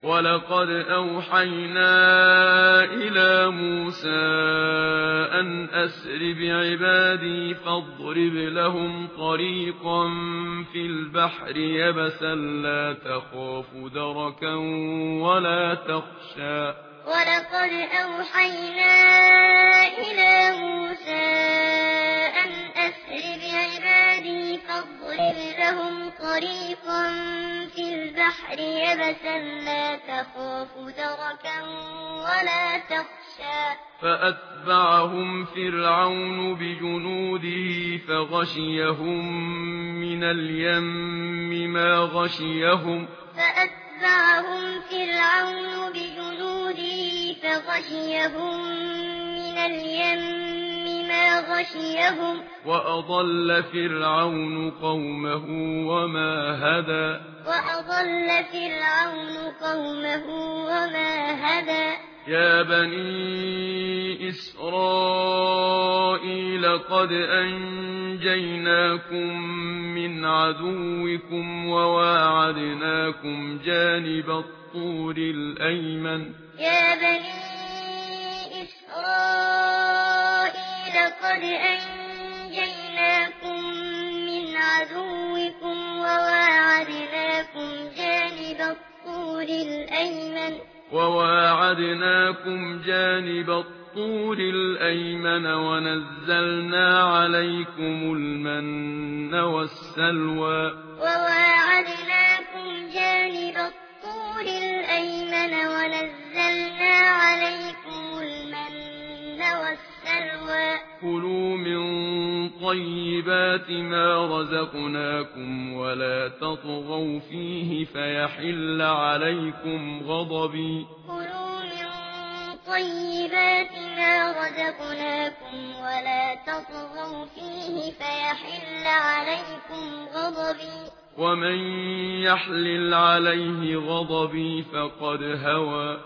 ولقد أوحينا إلى موسى أن أسر بعبادي فاضرب لهم طريقا في البحر يبسا لا تخاف دركا ولا تخشى ولقد أوحينا إلى موسى أن أسر بعبادي فاضرب لهم طريقا في البحر يبسا لا تخاف دركا ولا تخشى فأتبعهم فرعون بجنوده فغشيهم من اليم ما غشيهم فأتبعهم فرعون بجنوده فغشيهم من اليم ما غشيهم وأضل فرعون قومه وما هدى وأضل فرعون قومه وما هدى يا بني إسرائيل قد أنجيناكم من عدوكم وواعدناكم جانب الطور الأيمن يا بني إسرائيل قد أنجيناكم من عدوكم وواعدناكم جانب الطور الأيمن ونزلنا عليكم المن والسلوى وواعدناكم جانب الطور الأيمن ونزلنا عليكم المن والسلوى كلوا من طيبات ما رزقناكم ولا تطغوا فيه فيحل عليكم غضبي كلوا من طيبات ما رزقناكم ولا تطغوا فيه فيحل عليكم غضبي ومن يحلل عليه غضبي فقد هوى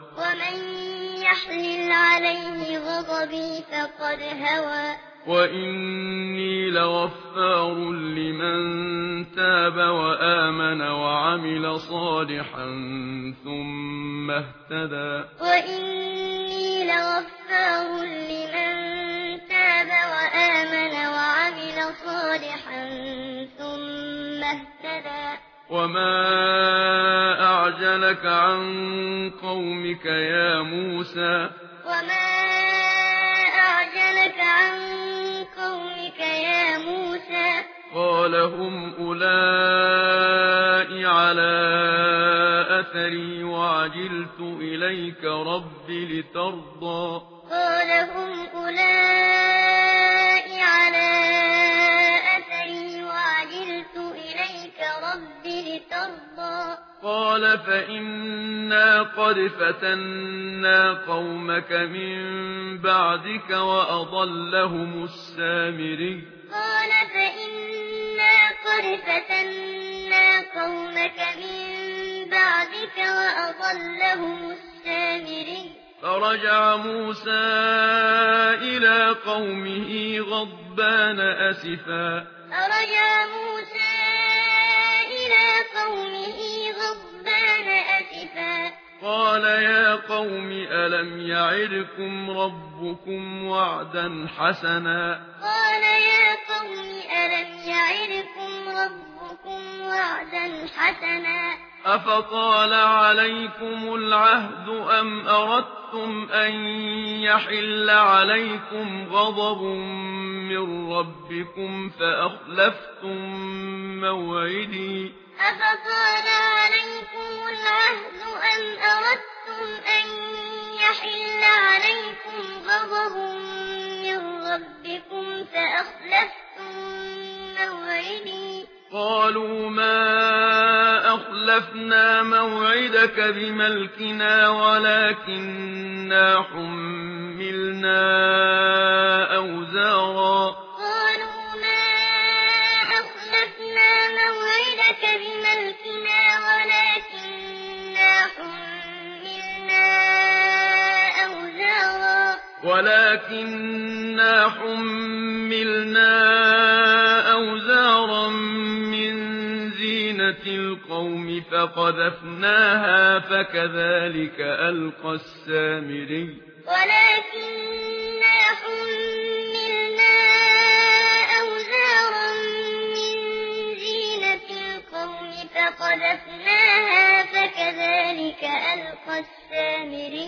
وإني لغفار لمن تاب وآمن وعمل صالحا ثم اهتدى وإني لغفار لمن تاب وآمن وعمل صالحا ثم اهتدى وما أعجلك عن قومك يا موسى قال هم أولئك على أثري وعجلت إليك رب لترضى قال هم أولئك على أثري وعجلت إليك رب لترضى قال فإنا قد فتنا قومك من بعدك وأضلهم السامري قال فإنا قد فتنا قومك من بعدك وأضلهم السامري فرجع موسى إلى قومه غضبان أسفا قال يا قوم ألم يعدكم ربكم وعدا حسنا أفطال عليكم العهد أم أردتم أن يحل عليكم غضب من ربكم فأخلفتم موعدي أفطال عليكم العهد أم أردتم أن يحل عليكم غضب من ربكم فأخلفتم موعدي قالوا ما أخلفنا موعدك بملكنا ولكننا حملنا أوزارا من زينة القوم فقذفناها فكذلك ألقى السامري ولكننا حملنا أوزارا من زينة القوم فقذفناها فكذلك ألقى السامري